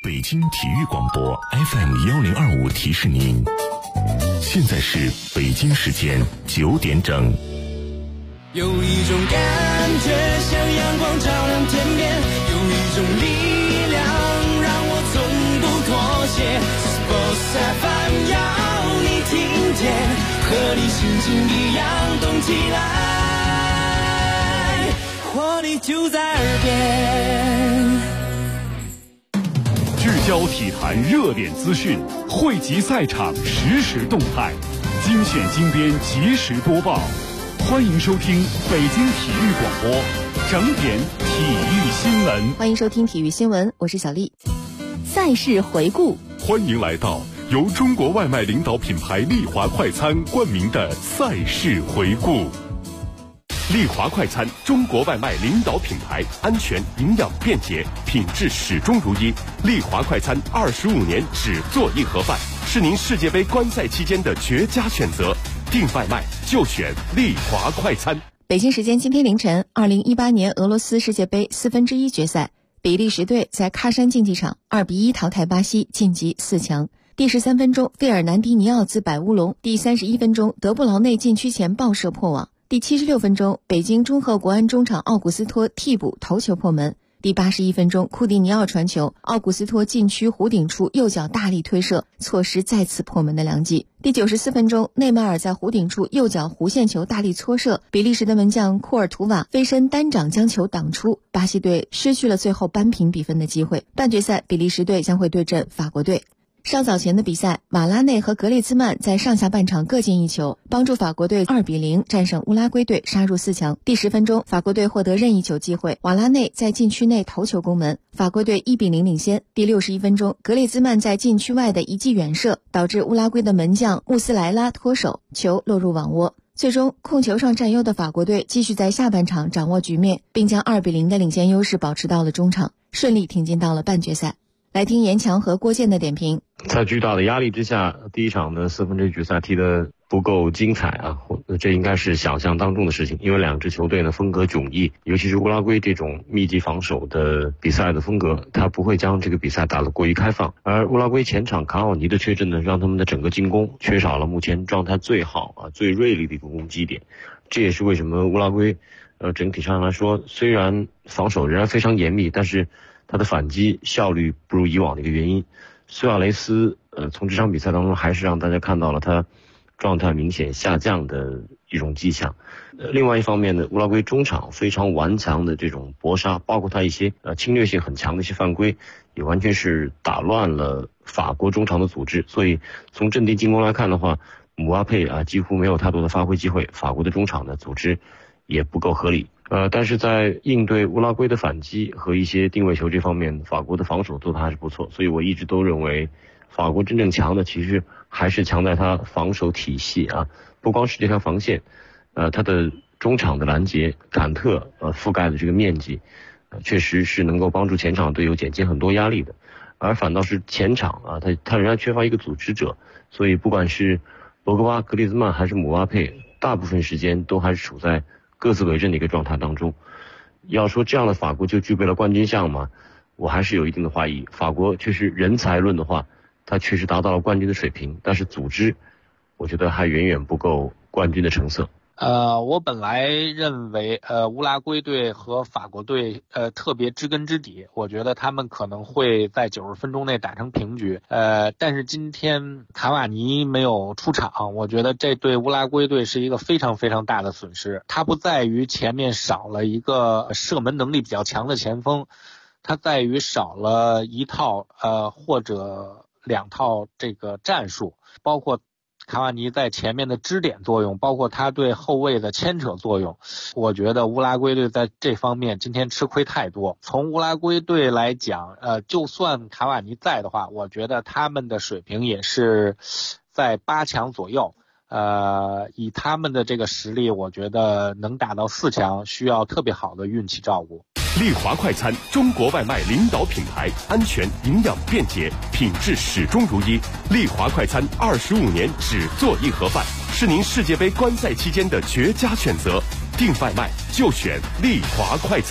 北京体育广播 FM1025 提示您，现在是北京时间9点整。 有一种感觉像阳光照亮天边，有一种力量让我从不妥协。Sports FM 要你听见，和你心情一样动起来，活力就在耳边。 聚焦体坛热点资讯，汇集赛场实时动态，精选精编及时播报。欢迎收听北京体育广播整点体育新闻。 欢迎收听体育新闻，我是小丽。赛事回顾， 欢迎来到由中国外卖领导品牌丽华快餐冠名的赛事回顾。丽华快餐，中国外卖领导品牌，安全、营养、便捷，品质始终如一。丽华快餐25年只做一盒饭，是您世界杯观赛期间的绝佳选择。订外卖就选丽华快餐。 北京时间今天凌晨，2018年俄罗斯世界杯1/4决赛，比利时队在喀山竞技场2-1淘汰巴西，晋级4强。第13分钟，费尔南迪尼奥自摆乌龙；第31分钟，德布劳内禁区前爆射破网；第76分钟，北京中赫国安中场奥古斯托替补头球破门；第81分钟，库蒂尼奥传球，奥古斯托禁区弧顶处右脚大力推射，错失再次破门的良机。第94分钟，内马尔在弧顶处右脚弧线球大力搓射，比利时的门将库尔图瓦飞身单掌将球挡出，巴西队失去了最后扳平比分的机会。半决赛，比利时队将会对阵法国队。稍早前的比赛，瓦拉内和格列兹曼在上下半场各进一球，帮助法国队2-0战胜乌拉圭队，杀入4强。第10分钟，法国队获得任意球机会，瓦拉内在禁区内头球攻门，法国队1-0领先。第61分钟，格列兹曼在禁区外的一记远射，导致乌拉圭的门将穆斯莱拉脱手，球落入网窝。最终，控球上占优的法国队继续在下半场掌握局面，并将2-0的领先优势保持到了中场，顺利挺进到了半决赛。来听严强和郭健的点评。 在巨大的压力之下，第一场的4分之一决赛踢得不够精彩啊，这应该是想象当中的事情。因为两支球队呢风格迥异，尤其是乌拉圭这种密集防守的比赛的风格，他不会将这个比赛打得过于开放。而乌拉圭前场卡奥尼的缺阵呢，让他们的整个进攻缺少了目前状态最好最锐利的一个攻击点。这也是为什么乌拉圭整体上来说，虽然防守仍然非常严密，但是他的反击效率不如以往的一个原因。苏亚雷斯从这场比赛当中还是让大家看到了他状态明显下降的一种迹象。另外一方面呢，乌拉圭中场非常顽强的这种搏杀，包括他一些侵略性很强的一些犯规，也完全是打乱了法国中场的组织。所以从阵地进攻来看的话，姆巴佩几乎没有太多的发挥机会，法国的中场的组织也不够合理。但是在应对乌拉圭的反击和一些定位球这方面，法国的防守做得还是不错。所以我一直都认为法国真正强的其实还是强在他防守体系不光是这条防线，他的中场的拦截坎特覆盖的这个面积确实是能够帮助前场队友减轻很多压力的。而反倒是前场他仍然缺乏一个组织者，所以不管是博格巴、格列兹曼还是姆巴佩，大部分时间都还是处在各自为政的一个状态当中。要说这样的法国就具备了冠军相吗？我还是有一定的怀疑。法国确实人才论的话，他确实达到了冠军的水平，但是组织我觉得还远远不够冠军的成色。 我本来认为乌拉圭队和法国队特别知根知底，我觉得他们可能会在90分钟内打成平局。但是今天卡瓦尼没有出场，我觉得这对乌拉圭队是一个非常非常大的损失。他不在于前面少了一个射门能力比较强的前锋，他在于少了一套或者2套这个战术，包括卡瓦尼在前面的支点作用，包括他对后卫的牵扯作用，我觉得乌拉圭队在这方面今天吃亏太多。从乌拉圭队来讲，就算卡瓦尼在的话，我觉得他们的水平也是在8强左右。以他们的这个实力，我觉得能打到4强需要特别好的运气照顾。 丽华快餐，中国外卖领导品牌，安全、营养、便捷，品质始终如一。丽华快餐25年只做一盒饭，是您世界杯观赛期间的绝佳选择。订外卖就选丽华快餐。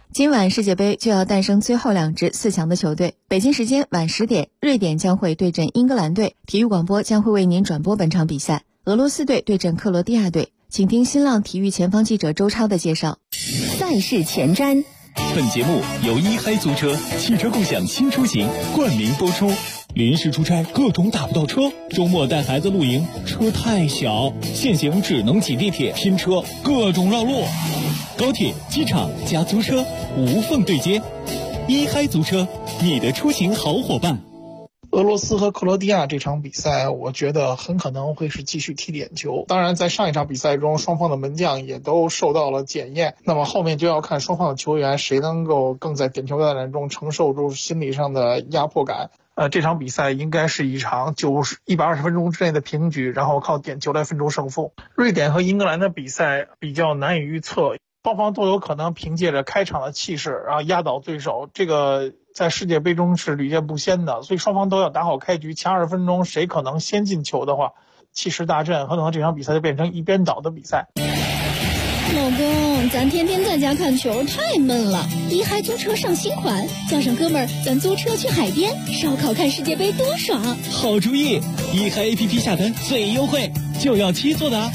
今晚世界杯就要诞生最后2支4强的球队。北京时间晚10点，瑞典将会对阵英格兰队。体育广播将会为您转播本场比赛。俄罗斯队对阵克罗地亚队，请听新浪体育前方记者周超的介绍。 赛事前瞻。 本节目由一嗨租车汽车共享新出行冠名播出。临时出差各种打不到车，周末带孩子露营车太小，现行只能挤地铁拼车，各种绕路。高铁、机场加租车无缝对接，一嗨租车，你的出行好伙伴。 俄罗斯和克罗地亚这场比赛，我觉得很可能会是继续踢点球。当然，在上一场比赛中，双方的门将也都受到了检验。那么后面就要看双方的球员谁能够更在点球大战中承受住心理上的压迫感。这场比赛应该是一场120分钟之内的平局，然后靠点球来分出胜负。瑞典和英格兰的比赛比较难以预测，双方都有可能凭借着开场的气势，然后压倒对手。这个在世界杯中是屡见不鲜的，所以双方都要打好开局。前20分钟谁可能先进球的话，气势大振，很可能这场比赛就变成一边倒的比赛。 老公，咱天天在家看球太闷了，一嗨租车上新款，叫上哥们儿，咱租车去海边烧烤看世界杯多爽！ 好主意，一嗨 APP 下单最优惠，就要7座的。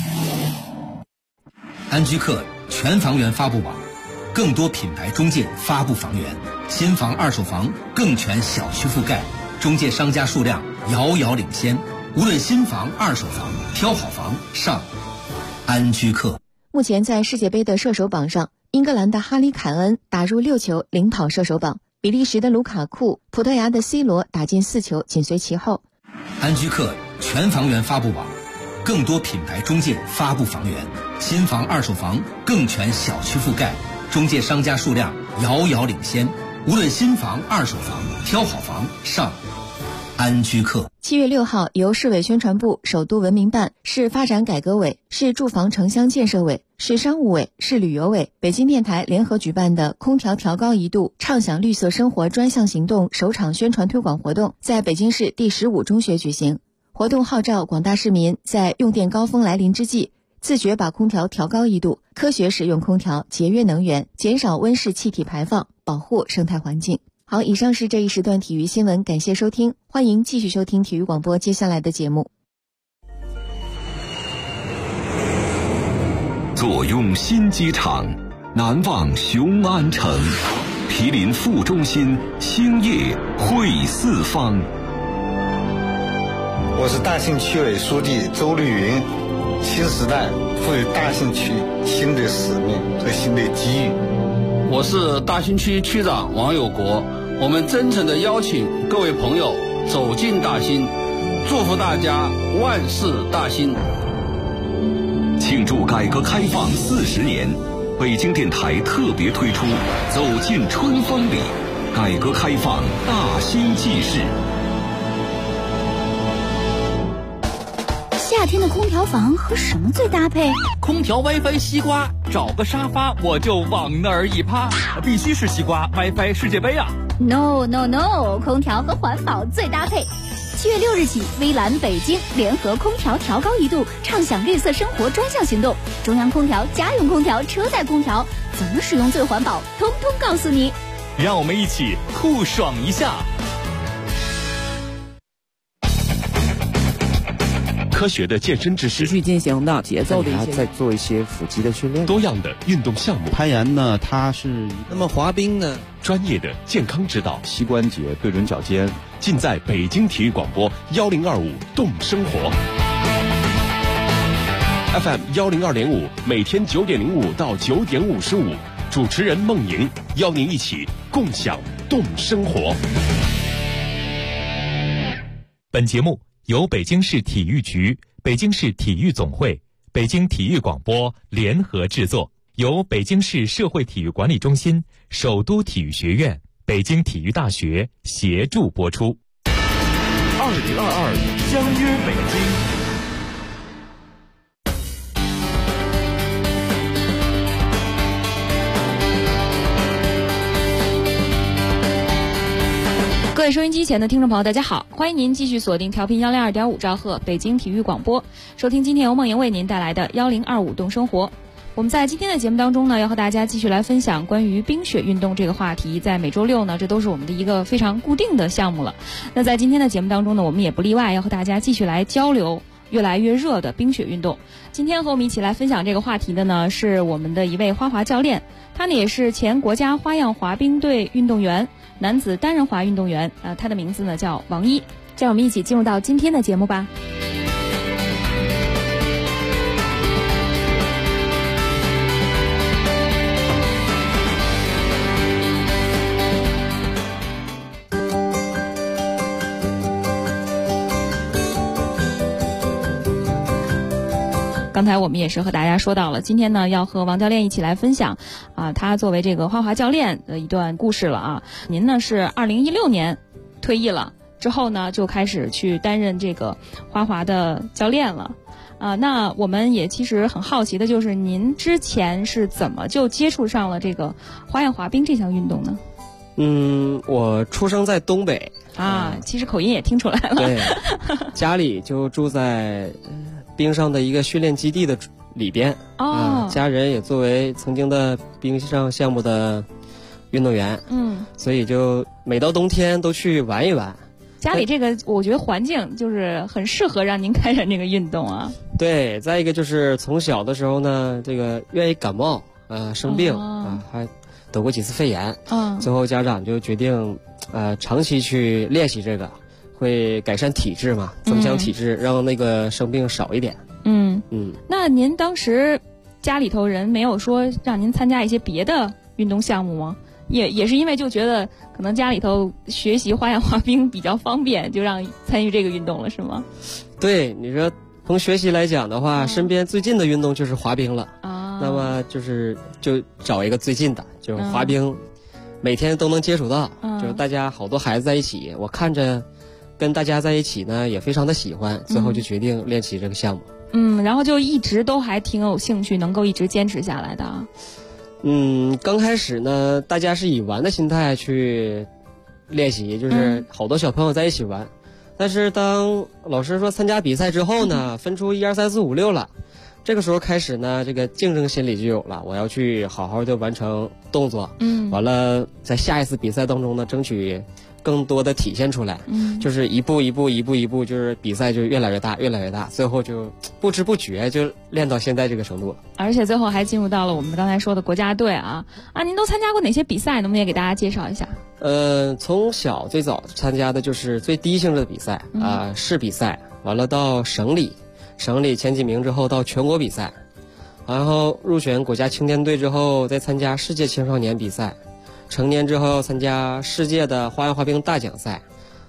安居客全房源发布网，更多品牌中介发布房源，新房二手房更全小区覆盖，中介商家数量遥遥领先，无论新房二手房，挑好房上安居客。 目前在世界杯的射手榜上，英格兰的哈里凯恩打入6球领跑射手榜，比利时的卢卡库、葡萄牙的 C 罗打进4球紧随其后。 安居客全房源发布网，更多品牌中介发布房源，新房二手房更全小区覆盖，中介商家数量遥遥领先，无论新房二手房，挑好房上安居客。 7月6号，由市委宣传部、首都文明办、市发展改革委、市住房城乡建设委、市商务委、市旅游委、北京电台联合举办的空调调高1度畅享绿色生活专项行动首场宣传推广活动在北京市第15中学举行。活动号召广大市民在用电高峰来临之际，自觉把空调调高1度，科学使用空调，节约能源，减少温室气体排放，保护生态环境。好，以上是这一时段体育新闻，感谢收听，欢迎继续收听体育广播接下来的节目。 坐拥新机场，难忘雄安城，毗邻副中心，兴业汇四方。 我是大兴区委书记周绿云。新时代赋予大兴区新的使命和新的机遇。 我是大兴区区长王有国，我们真诚地邀请各位朋友走进大兴，祝福大家万事大兴。 庆祝改革开放40年，北京电台特别推出《走进春风里》，改革开放大兴纪事。 夏天的空调房和什么最搭配？ 空调 WiFi 西瓜，找个沙发我就往那儿一趴，必须是西瓜 WiFi 世界杯啊 ！No， 空调和环保最搭配。7月6日起，微蓝北京联合空调调高1度畅享绿色生活专项行动，中央空调、家用空调、车载空调怎么使用最环保，通通告诉你。 让我们一起酷爽一下。 科学的健身知识， 持续进行的节奏的一些，再做一些腹肌的训练， 多样的运动项目。 攀岩呢，它是那么滑冰呢， 专业的健康指导， 膝关节对准脚尖， 尽在北京体育广播1025动生活 FM 102.5，每天9点05到9点55，主持人孟莹邀您一起共享动生活。 本节目由北京市体育局、北京市体育总会、北京体育广播联合制作，由北京市社会体育管理中心、首都体育学院、北京体育大学协助播出。 2022相约北京。 各位收音机前的听众朋友，大家好，欢迎您继续锁定调频102.5兆赫北京体育广播，收听今天由梦莹为您带来的1025动生活。 我们在今天的节目当中呢，要和大家继续来分享关于冰雪运动这个话题。在每周六呢，这都是我们的一个非常固定的项目了。那在今天的节目当中呢，我们也不例外，要和大家继续来交流越来越热的冰雪运动。今天和我们一起来分享这个话题的呢，是我们的一位花滑教练，他呢也是前国家花样滑冰队运动员，男子单人滑运动员。他的名字呢叫王一。让我们一起进入到今天的节目吧。刚才我们也是和大家说到了，今天呢要和王教练一起来分享他作为这个花滑教练的一段故事了啊。您呢是2016年退役了之后呢，就开始去担任这个花滑的教练了那我们也其实很好奇的就是，您之前是怎么就接触上了这个花样滑冰这项运动呢？ 我出生在东北其实口音也听出来了。 对，家里就住在冰上的一个训练基地的里边家人也作为曾经的冰上项目的运动员所以就每到冬天都去玩一玩。 家里这个我觉得环境就是很适合让您开展这个运动啊。 对，再一个就是从小的时候呢，这个愿意感冒生病还得过几次肺炎最后家长就决定长期去练习这个，会改善体质嘛，增强体质，让那个生病少一点。 那您当时家里头人没有说让您参加一些别的运动项目吗？也是因为就觉得可能家里头学习花样滑冰比较方便，就让参与这个运动了，是吗？ 对，你说从学习来讲的话，身边最近的运动就是滑冰了那么就找一个最近的，就是滑冰每天都能接触到就是大家好多孩子在一起，我看着跟大家在一起呢也非常的喜欢，最后就决定练习这个项目。 然后就一直都还挺有兴趣，能够一直坚持下来的刚开始呢，大家是以玩的心态去练习，就是好多小朋友在一起玩。但是当老师说参加比赛之后呢，分出1、2、3、4、5、6了，这个时候开始呢，这个竞争心理就有了，我要去好好的完成动作，完了在下一次比赛当中呢，争取更多的体现出来，就是一步一步，就是比赛就越来越大，最后就不知不觉就练到现在这个程度， 而且最后还进入到了我们刚才说的国家队您都参加过哪些比赛？能不能也给大家介绍一下？ 从小最早参加的就是最低性质的比赛市比赛，完了到省里前几名之后到全国比赛，然后入选国家青年队之后再参加世界青少年比赛，成年之后参加世界的花样滑冰大奖赛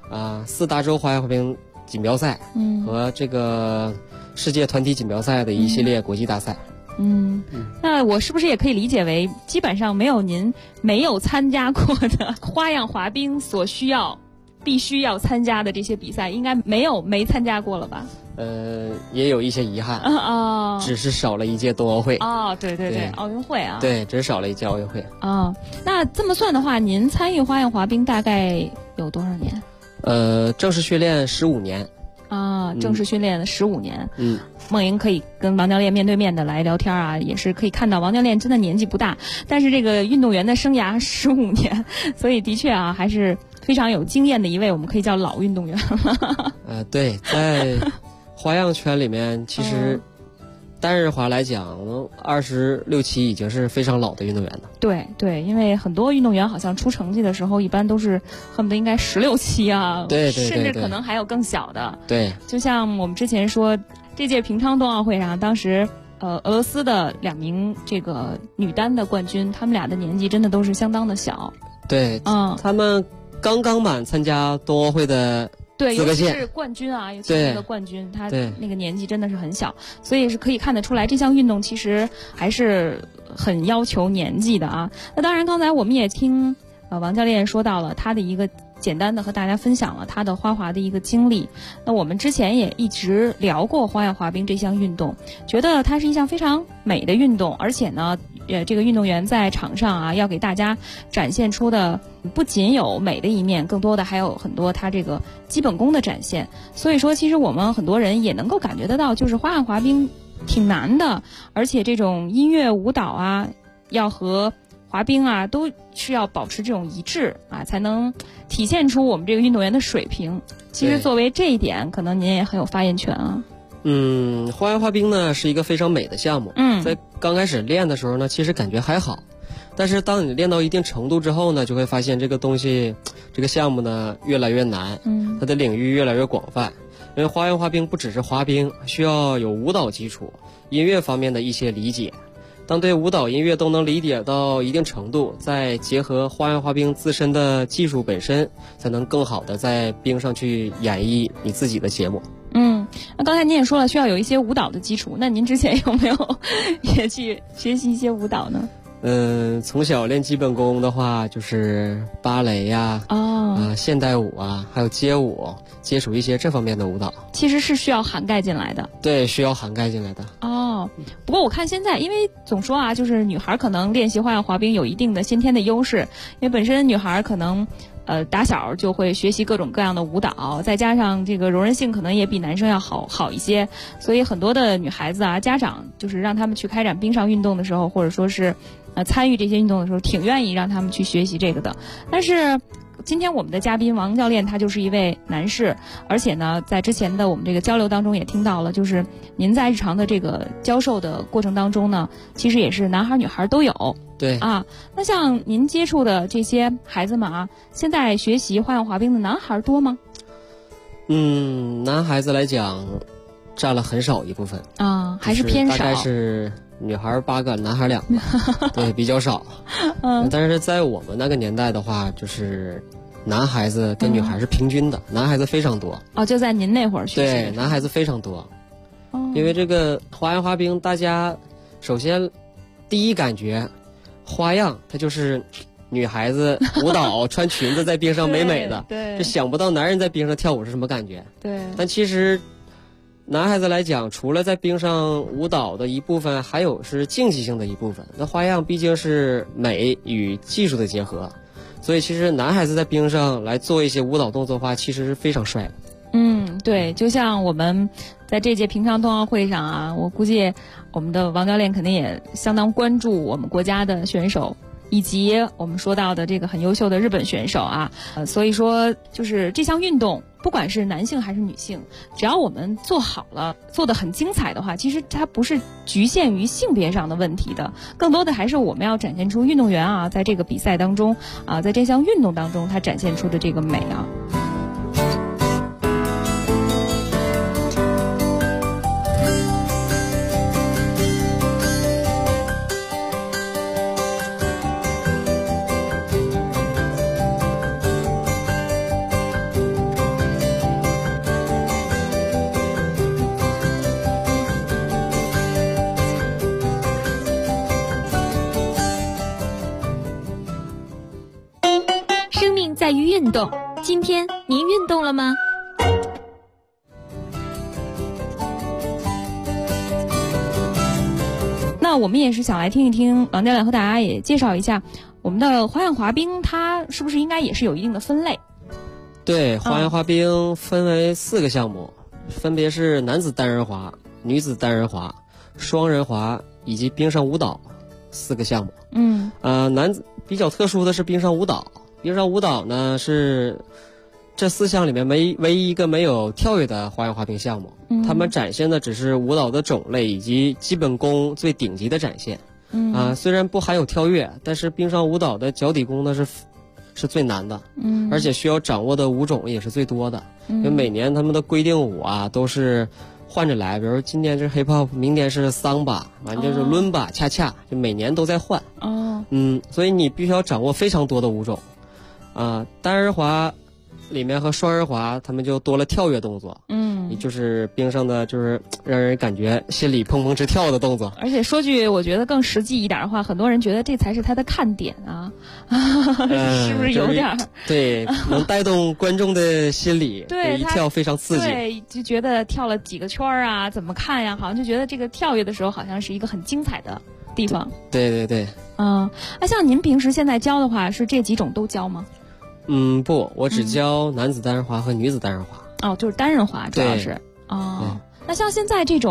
4大洲花样滑冰锦标赛和这个世界团体锦标赛的一系列国际大赛。 那我是不是也可以理解为基本上没有您没有参加过的花样滑冰所必须要参加的这些比赛，应该没参加过了吧？ 也有一些遗憾只是少了一届冬奥会对奥运会对，只是少了一届奥运会那这么算的话，您参与花样滑冰大概有多少年？ 正式训练15年正式训练了15年。梦莹可以跟王教练面对面的来聊天也是可以看到王教练真的年纪不大，但是这个运动员的生涯15年，所以的确还是非常有经验的一位，我们可以叫老运动员了。 对，在花样圈里面，其实单人滑来讲26、7已经是非常老的运动员了。 对，因为很多运动员好像出成绩的时候一般都是恨不得应该16、7 对， 甚至可能还有更小的。 对， 就像我们之前说这届平昌冬奥会上，当时俄罗斯的2名这个女单的冠军，他们俩的年纪真的都是相当的小。 对，他们刚满参加冬奥会的对，尤其是冠军尤其是那个冠军，他那个年纪真的是很小，所以是可以看得出来，这项运动其实还是很要求年纪的那当然，刚才我们也听王教练说到了他的一个简单的和大家分享了他的花滑的一个经历。那我们之前也一直聊过花样滑冰这项运动，觉得它是一项非常美的运动，而且呢这个运动员在场上要给大家展现出的不仅有美的一面，更多的还有很多他这个基本功的展现。所以说其实我们很多人也能够感觉得到，就是花样滑冰挺难的，而且这种音乐舞蹈啊，要和滑冰啊都是要保持这种一致啊，才能体现出我们这个运动员的水平。其实作为这一点，可能您也很有发言权啊。 花样滑冰呢是一个非常美的项目。在刚开始练的时候呢，其实感觉还好，但是当你练到一定程度之后呢，就会发现这个东西，这个项目呢越来越难，它的领域越来越广泛。因为花样滑冰不只是滑冰，需要有舞蹈基础、音乐方面的一些理解。当对舞蹈、音乐都能理解到一定程度，再结合花样滑冰自身的技术本身，才能更好的在冰上去演绎你自己的节目。 那刚才您也说了，需要有一些舞蹈的基础。那您之前有没有也去学习一些舞蹈呢？ 从小练基本功的话，就是芭蕾呀、现代舞啊，还有街舞，接触一些这方面的舞蹈。 其实是需要涵盖进来的。 对，需要涵盖进来的。 不过我看现在，因为总说啊，就是女孩可能练习花样滑冰有一定的先天的优势，因为本身女孩可能打小就会学习各种各样的舞蹈，再加上这个柔韧性可能也比男生要好一些，所以很多的女孩子啊，家长就是让他们去开展冰上运动的时候，或者说是参与这些运动的时候，挺愿意让他们去学习这个的。但是今天我们的嘉宾王教练他就是一位男士，而且呢，在之前的我们这个交流当中也听到了，就是您在日常的这个教授的过程当中呢，其实也是男孩女孩都有。 对啊，那像您接触的这些孩子们啊，现在学习花样滑冰的男孩多吗？ 男孩子来讲，占了很少一部分啊，还是偏少。 大概是女孩8个，男孩2个，对，比较少。但是在我们那个年代的话，就是男孩子跟女孩是平均的，男孩子非常多。 就在您那会儿学习。 对，男孩子非常多。因为这个花样滑冰，大家首先第一感觉，花样它就是女孩子舞蹈穿裙子在冰上美美的， 对， 就想不到男人在冰上跳舞是什么感觉。 对， 但其实男孩子来讲，除了在冰上舞蹈的一部分，还有是竞技性的一部分。那花样毕竟是美与技术的结合，所以其实男孩子在冰上来做一些舞蹈动作的话，其实是非常帅的。 对，就像我们在这届平昌冬奥会上啊，我估计我们的王教练肯定也相当关注我们国家的选手，以及我们说到的这个很优秀的日本选手啊，所以说就是这项运动，不管是男性还是女性，只要我们做好了，做得很精彩的话，其实它不是局限于性别上的问题的，更多的还是我们要展现出运动员啊，在这个比赛当中啊，在这项运动当中，他展现出的这个美啊。 在于运动，今天您运动了吗？ 那我们也是想来听一听王教练和大家也介绍一下我们的花样滑冰，它是不是应该也是有一定的分类？ 对，花样滑冰分为4个项目，分别是男子单人滑、女子单人滑、双人滑以及冰上舞蹈4个项目。男子比较特殊的是冰上舞蹈。冰上舞蹈呢是这4项里面唯一一个没有跳跃的花样滑冰项目，他们展现的只是舞蹈的种类以及基本功最顶级的展现。虽然不含有跳跃，但是冰上舞蹈的脚底功呢是最难的，而且需要掌握的舞种也是最多的。因为每年他们的规定舞啊都是换着来，比如今年是 hip hop， 明年是桑巴，完就是伦巴、恰恰，就每年都在换。所以你必须要掌握非常多的舞种。单人滑里面和双人滑他们就多了跳跃动作，也就是冰上的就是让人感觉心里砰砰直跳的动作。 而且说句我觉得更实际一点的话，很多人觉得这才是他的看点啊，是不是有点对，能带动观众的心理对， 一跳非常刺激， 对，就觉得跳了几个圈啊怎么看呀，好像就觉得这个跳跃的时候好像是一个很精彩的地方。 对像您平时现在教的话，是这几种都教吗？ 不，我只教男子单人滑和女子单人滑。 就是单人滑主要是。那像现在这种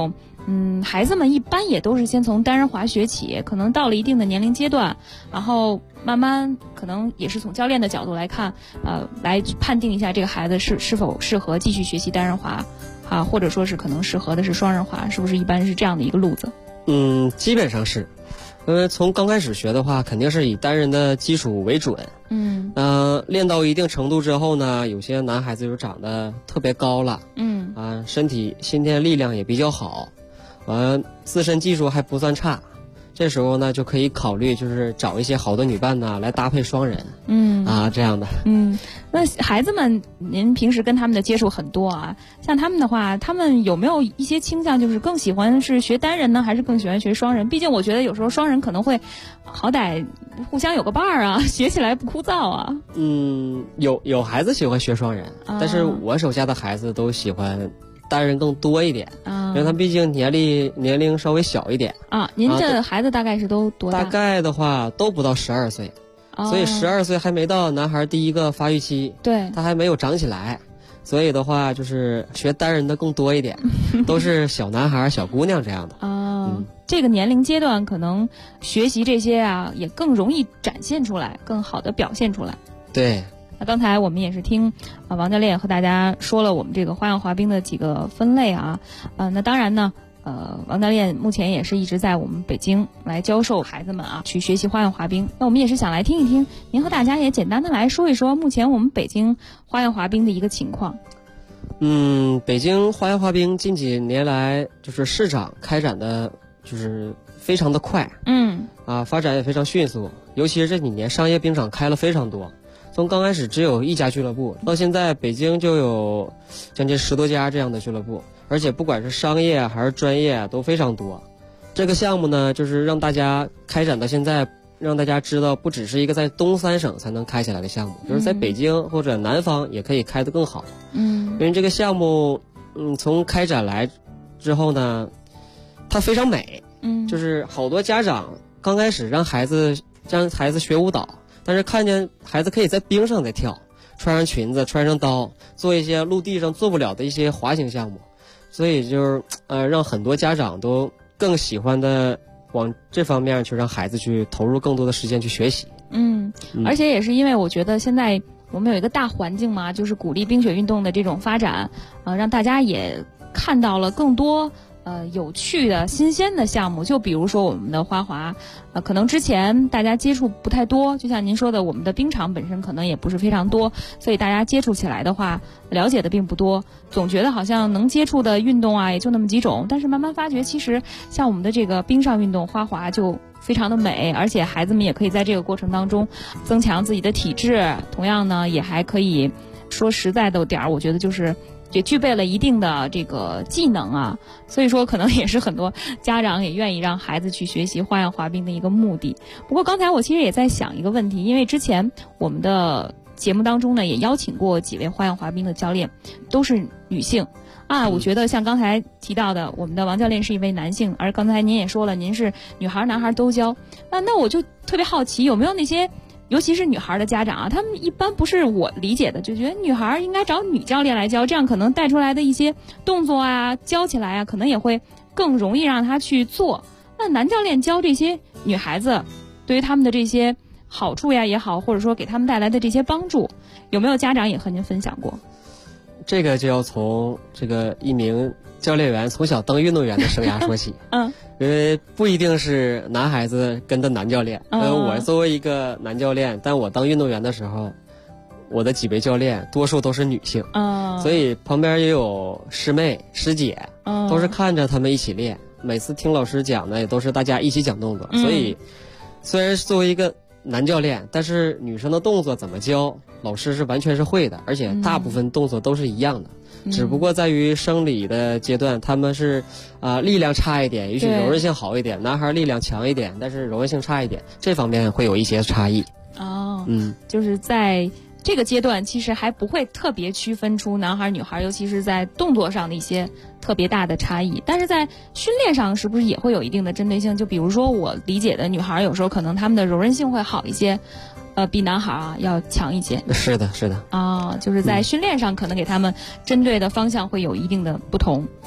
孩子们一般也都是先从单人滑学起，可能到了一定的年龄阶段，然后慢慢可能也是从教练的角度来看，来判定一下这个孩子是否适合继续学习单人滑，或者说是可能适合的是双人滑，是不是一般是这样的一个路子？ 基本上是。因为从刚开始学的话，肯定是以单人的基础为准。练到一定程度之后呢，有些男孩子就长得特别高了。身体先天力量也比较好，自身技术还不算差。这时候呢，就可以考虑就是找一些好的女伴呢来搭配双人。这样的。 那孩子们，您平时跟他们的接触很多啊，像他们的话，他们有没有一些倾向，就是更喜欢是学单人呢，还是更喜欢学双人？毕竟我觉得有时候双人可能会，好歹互相有个伴儿啊，学起来不枯燥啊。 有孩子喜欢学双人，但是我手下的孩子都喜欢单人更多一点，因为他毕竟年龄稍微小一点。 您的孩子大概是都多大？ 大概的话都不到12岁。所以12岁还没到男孩第一个发育期， 对， 他还没有长起来，所以的话就是学单人的更多一点，都是小男孩小姑娘这样的。 这个年龄阶段可能学习这些也更容易展现出来，更好的表现出来。 对。 那刚才我们也是听王教练和大家说了我们这个花样滑冰的几个分类啊。那当然呢，王教练目前也是一直在我们北京来教授孩子们去学习花样滑冰。那我们也是想来听一听您和大家也简单的来说一说目前我们北京花样滑冰的一个情况。 北京花样滑冰近几年来就是市场开展的就是非常的快，发展也非常迅速，尤其是这几年商业冰场开了非常多。从刚开始只有1家俱乐部，到现在北京就有将近10多家这样的俱乐部，而且不管是商业还是专业都非常多。这个项目呢，就是让大家开展到现在，让大家知道不只是一个在东三省才能开起来的项目，就是在北京或者南方也可以开得更好。因为这个项目从开展来之后呢，它非常美。就是好多家长刚开始让孩子学舞蹈，但是看见孩子可以在冰上在跳，穿上裙子穿上刀，做一些陆地上做不了的一些滑行项目，所以就是让很多家长都更喜欢的往这方面去让孩子去投入更多的时间去学习。 而且也是因为我觉得现在我们有一个大环境嘛，就是鼓励冰雪运动的这种发展，让大家也看到了更多有趣的新鲜的项目。就比如说我们的花滑，可能之前大家接触不太多，就像您说的，我们的冰场本身可能也不是非常多，所以大家接触起来的话了解的并不多，总觉得好像能接触的运动也就那么几种。但是慢慢发觉，其实像我们的这个冰上运动花滑就非常的美，而且孩子们也可以在这个过程当中增强自己的体质，同样呢也还可以说实在的点儿，我觉得就是也具备了一定的这个技能所以说可能也是很多家长也愿意让孩子去学习花样滑冰的一个目的。不过刚才我其实也在想一个问题，因为之前我们的节目当中呢也邀请过几位花样滑冰的教练，都是女性我觉得像刚才提到的，我们的王教练是一位男性，而刚才您也说了您是女孩男孩都教，那我就特别好奇，有没有那些尤其是女孩的家长他们一般不是我理解的，就觉得女孩应该找女教练来教，这样可能带出来的一些动作教起来可能也会更容易让她去做。那男教练教这些女孩子，对于他们的这些好处也好，或者说给他们带来的这些帮助，有没有家长也和您分享过？ 这个就要从这个一名教练员从小当运动员的生涯说起。因为不一定是男孩子跟的男教练，我作为一个男教练，但我当运动员的时候，我的几位教练多数都是女性，所以旁边也有师妹师姐，都是看着他们一起练，每次听老师讲的也都是大家一起讲动作，所以虽然作为一个男教练，但是女生的动作怎么教，老师是完全是会的，而且大部分动作都是一样的，只不过在于生理的阶段，他们是力量差一点，也许柔韧性好一点，男孩力量强一点，但是柔韧性差一点，这方面会有一些差异。 就是在这个阶段其实还不会特别区分出男孩女孩，尤其是在动作上的一些特别大的差异，但是在训练上是不是也会有一定的针对性？就比如说我理解的女孩有时候可能她们的柔韧性会好一些，比男孩要强一些。 是的就是在训练上可能给他们针对的方向会有一定的不同。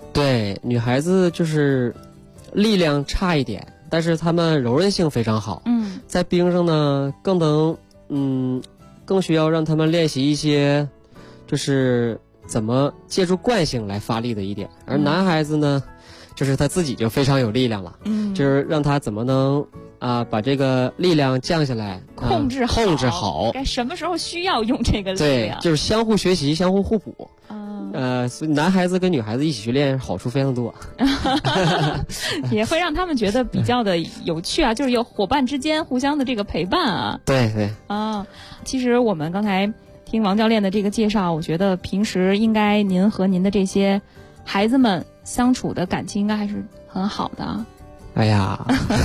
对，女孩子就是力量差一点，但是她们柔韧性非常好。在冰上呢，更需要让她们练习一些，就是怎么借助惯性来发力的一点。而男孩子呢，就是他自己就非常有力量了。就是让他怎么能把这个力量降下来， 控制好， 该什么时候需要用这个力量？ 对，就是相互学习，相互互补。所以男孩子跟女孩子一起去练，好处非常多， 也会让他们觉得比较的有趣啊，就是有伙伴之间互相的这个陪伴啊。 对对其实我们刚才听王教练的这个介绍，我觉得平时应该您和您的这些孩子们相处的感情应该还是很好的啊。 哎呀，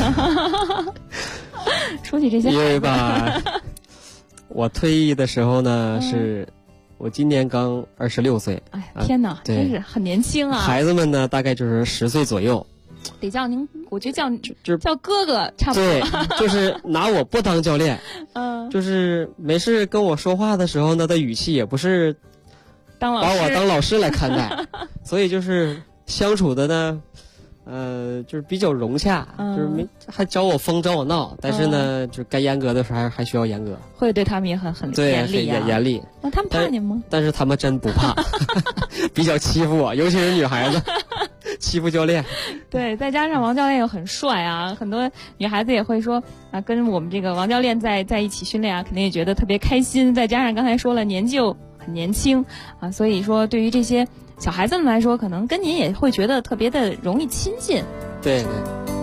说起这些， 因为吧，我退役的时候呢是。我今年刚26岁， 哎呀，天哪，真是很年轻啊！ 孩子们呢，大概就是10岁左右， 得叫您，我觉得叫哥哥差不多。 对，就是拿我不当教练，就是没事跟我说话的时候呢，的语气也不是把我当老师来看待，所以就是相处的呢。就是比较融洽，就是还找我疯找我闹，但是呢，就该严格的时候还需要严格， 会对他们也很严厉啊， 严厉。 那他们怕您吗？ 但是他们真不怕，比较欺负我，尤其是女孩子，欺负教练。 对，再加上王教练又很帅啊，很多女孩子也会说啊，跟我们这个王教练在一起训练啊，肯定也觉得特别开心。再加上刚才说了，年纪又很年轻啊，所以说对于这些小孩子们来说，可能跟您也会觉得特别的容易亲近。 对对。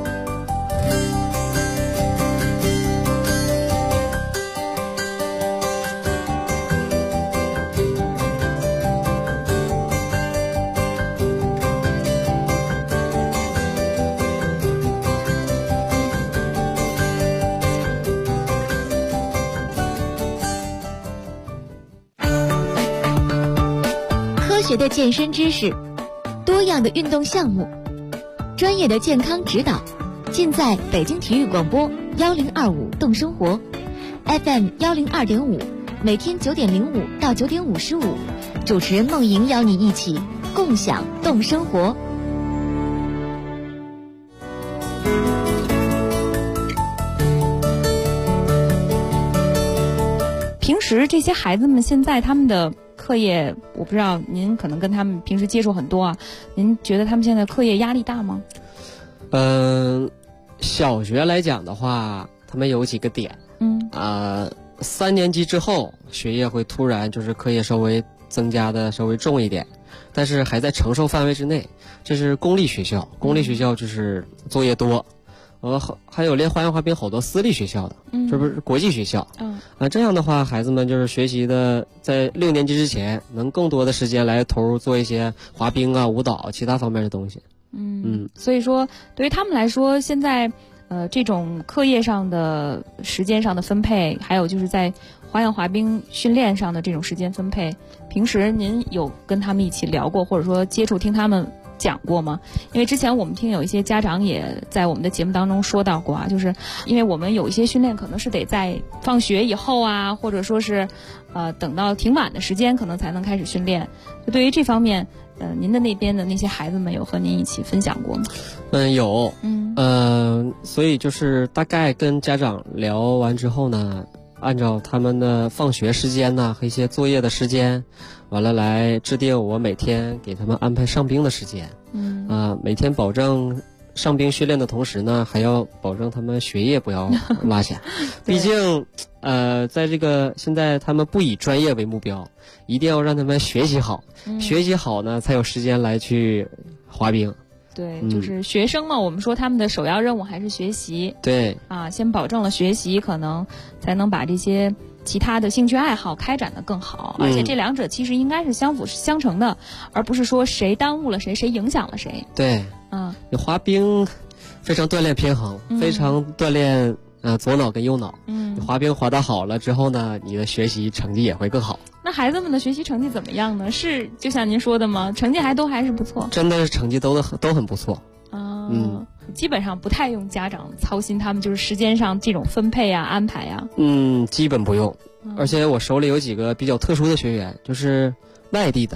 科学的健身知识，多样的运动项目，专业的健康指导，尽在北京体育广播1025动生活 FM 102.5，每天9点05到9点55，主持人梦莹邀你一起共享动生活。 平时这些孩子们现在他们的课业，我不知道您可能跟他们平时接触很多啊，您觉得他们现在课业压力大吗？ 小学来讲的话，他们有几个点。3年级之后，学业会突然就是课业稍微增加的稍微重一点，但是还在承受范围之内。这是公立学校，公立学校就是作业多。还有练花样滑冰好多私立学校的，这不是国际学校。这样的话，孩子们就是学习的，在6年级之前，能更多的时间来投入做一些滑冰啊、舞蹈、其他方面的东西。 所以说，对于他们来说，现在这种课业上的时间上的分配，还有就是在花样滑冰训练上的这种时间分配，平时您有跟他们一起聊过，或者说接触听他们讲过吗？因为之前我们听有一些家长也在我们的节目当中说到过啊，就是因为我们有一些训练可能是得在放学以后啊，或者说是等到挺晚的时间可能才能开始训练。就对于这方面，您的那边的那些孩子们有和您一起分享过吗？ 有。所以就是大概跟家长聊完之后呢，按照他们的放学时间呢和一些作业的时间，完了来制定我每天给他们安排上冰的时间。每天保证上冰训练的同时呢，还要保证他们学业不要落下。毕竟在这个现在他们不以专业为目标，一定要让他们学习好。学习好呢，才有时间来去滑冰。 对，就是学生嘛，我们说他们的首要任务还是学习。 对先保证了学习，可能才能把这些其他的兴趣爱好开展得更好。而且这两者其实应该是相辅相成的，而不是说谁耽误了谁，谁影响了谁。 对，你滑冰非常锻炼平衡，非常锻炼左脑跟右脑。你滑冰滑得好了之后呢，你的学习成绩也会更好。 那孩子们的学习成绩怎么样呢？是就像您说的吗？成绩还是不错？ 真的是成绩都很不错。 基本上不太用家长操心他们就是时间上这种分配啊、安排啊。 基本不用。而且我手里有几个比较特殊的学员，就是外地的，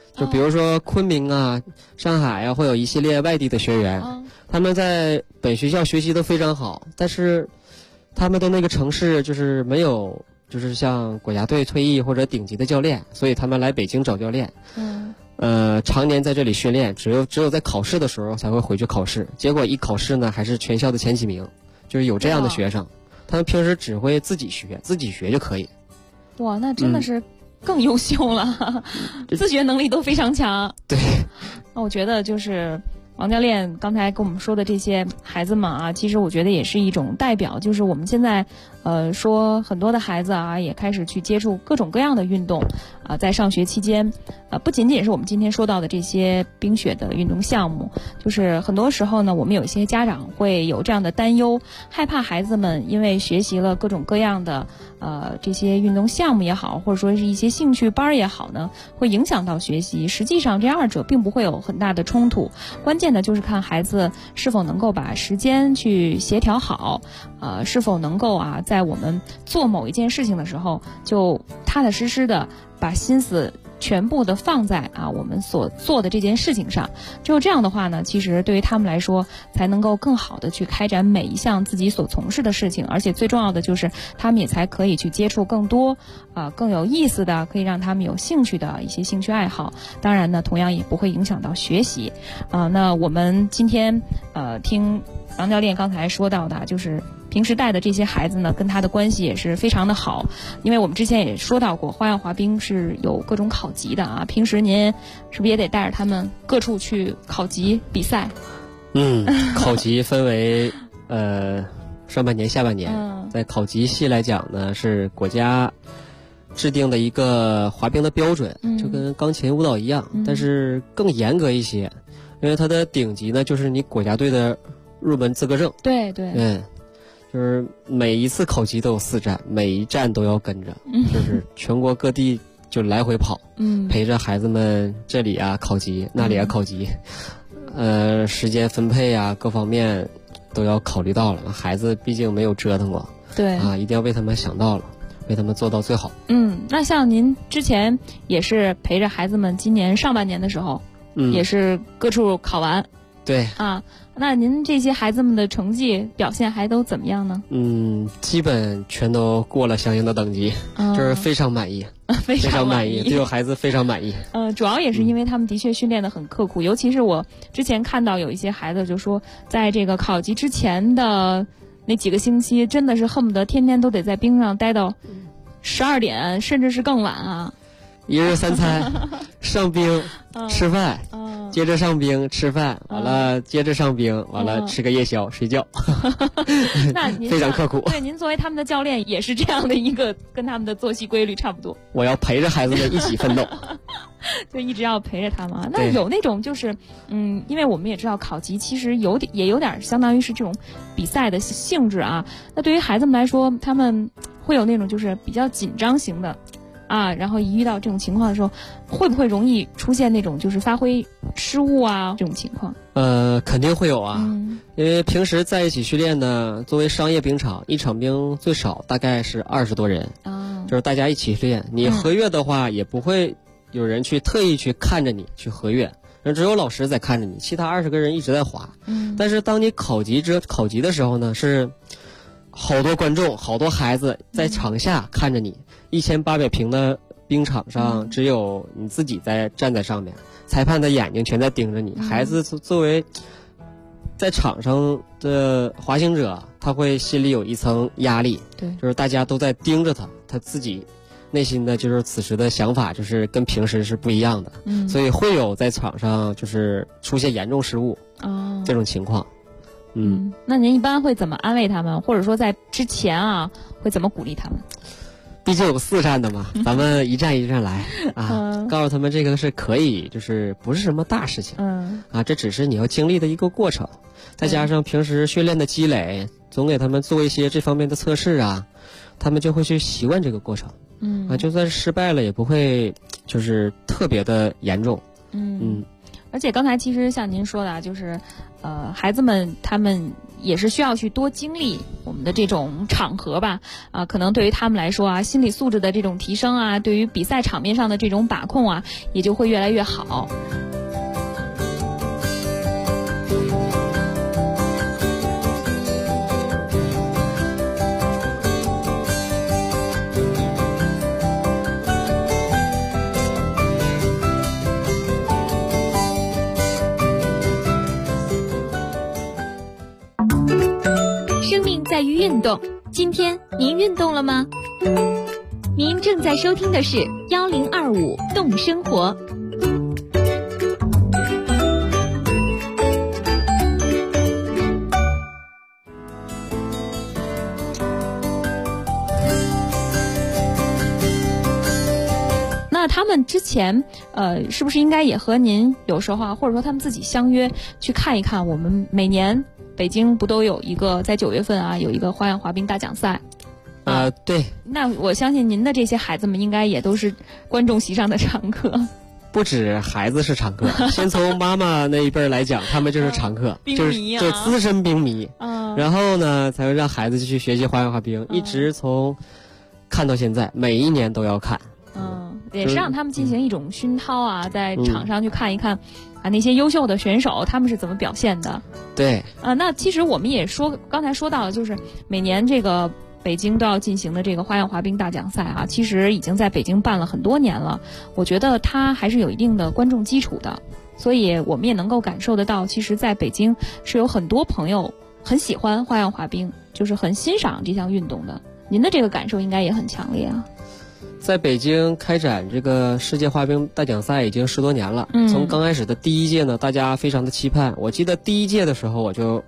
就比如说昆明啊、上海啊，会有一系列外地的学员，他们在本学校学习都非常好，但是他们的那个城市就是没有，就是像国家队退役或者顶级的教练，所以他们来北京找教练。常年在这里训练，只有在考试的时候才会回去考试。结果一考试呢，还是全校的前几名，就是有这样的学生。他们平时只会自己学就可以。 哇，那真的是更优秀了，自学能力都非常强。 对， 那我觉得就是王教练刚才跟我们说的这些孩子们啊，其实我觉得也是一种代表，就是我们现在说很多的孩子啊，也开始去接触各种各样的运动啊，在上学期间不仅仅是我们今天说到的这些冰雪的运动项目，就是很多时候呢，我们有一些家长会有这样的担忧，害怕孩子们因为学习了各种各样的这些运动项目也好，或者说是一些兴趣班也好呢，会影响到学习。实际上这二者并不会有很大的冲突，关键的就是看孩子是否能够把时间去协调好，是否能够在我们做某一件事情的时候，就踏踏实实的把心思全部的放在我们所做的这件事情上。只有这样的话呢，其实对于他们来说才能够更好的去开展每一项自己所从事的事情，而且最重要的就是他们也才可以去接触更多更有意思的，可以让他们有兴趣的一些兴趣爱好。当然呢，同样也不会影响到学习那我们今天听王教练刚才说到的，就是平时带的这些孩子呢，跟他的关系也是非常的好。因为我们之前也说到过，花样滑冰是有各种考级的平时您是不是也得带着他们各处去考级比赛？ 考级分为上半年下半年。在考级系来讲呢，是国家制定的一个滑冰的标准，就跟钢琴舞蹈一样，但是更严格一些。因为它的顶级呢，就是你国家队的入门资格证。 对， 就是每一次考级都有4站，每一站都要跟着，就是全国各地就来回跑，陪着孩子们这里考级，那里考级，时间分配各方面都要考虑到了。孩子毕竟没有折腾过， 对一定要为他们想到了，为他们做到最好。 那像您之前也是陪着孩子们，今年上半年的时候，也是各处考完。 对那您这些孩子们的成绩表现还都怎么样呢？ 基本全都过了相应的等级，就是非常满意，非常满意，对我孩子非常满意。 主要也是因为他们的确训练得很刻苦，尤其是我之前看到有一些孩子就说，在这个考级之前的那几个星期，真的是恨不得天天都得在冰上待到12点，甚至是更晚一日3餐，上冰吃饭，接着上冰吃饭，完了接着上冰，完了吃个夜宵睡觉。 那您非常刻苦。 对，您作为他们的教练，也是这样的一个跟他们的作息规律差不多。 我要陪着孩子们一起奋斗。 就一直要陪着他们。那有那种就是因为我们也知道考级其实也有点相当于是这种比赛的性质那对于孩子们来说，他们会有那种就是比较紧张型的然后一遇到这种情况的时候，会不会容易出现那种就是发挥失误这种情况？ 肯定会有因为平时在一起训练呢，作为商业冰场，一场冰最少大概是20多人就是大家一起练。你合跃的话，也不会有人去特意去看着你去合跃，只有老师在看着你，其他20个人一直在滑。但是当你考级的时候呢，是好多观众好多孩子在场下看着你，1800平的冰场上只有你自己站在上面，裁判的眼睛全在盯着你。孩子作为在场上的滑行者，他会心里有一层压力， 对， 就是大家都在盯着他自己内心的就是此时的想法就是跟平时是不一样的，所以会有在场上就是出现严重失误这种情况。 那您一般会怎么安慰他们，或者说在之前会怎么鼓励他们？ 毕竟有4站的嘛，咱们一站一站来告诉他们这个是可以，就是不是什么大事情这只是你要经历的一个过程，再加上平时训练的积累，总给他们做一些这方面的测试他们就会去习惯这个过程就算是失败了也不会就是特别的严重。 而且刚才其实像您说的就是孩子们他们也是需要去多经历我们的这种场合吧，可能对于他们来说啊，心理素质的这种提升啊，对于比赛场面上的这种把控啊，也就会越来越好。 在于运动，今天您运动了吗？您正在收听的是1025动生活。 那他们之前是不是应该也和您有时候啊，或者说他们自己相约去看一看我们每年北京不都有一个在9月份啊有一个花样滑冰大奖赛对。 那我相信您的这些孩子们应该也都是观众席上的常客。 不止孩子是常客，先从妈妈那一辈来讲，他们就是常客， 冰迷啊， 就是资深冰迷。然后呢，才会让孩子去学习花样滑冰，一直从看到现在，每一年都要看。 也是让他们进行一种熏陶啊，在场上去看一看那些优秀的选手他们是怎么表现的。 对那其实我们也刚才说到了，就是每年这个北京都要进行的这个花样滑冰大奖赛啊，其实已经在北京办了很多年了，我觉得它还是有一定的观众基础的，所以我们也能够感受得到，其实在北京是有很多朋友很喜欢花样滑冰，就是很欣赏这项运动的。您的这个感受应该也很强烈啊。 在北京开展这个世界滑冰大奖赛已经10多年了，从刚开始的第一届呢，大家非常的期盼。我记得第一届的时候，我就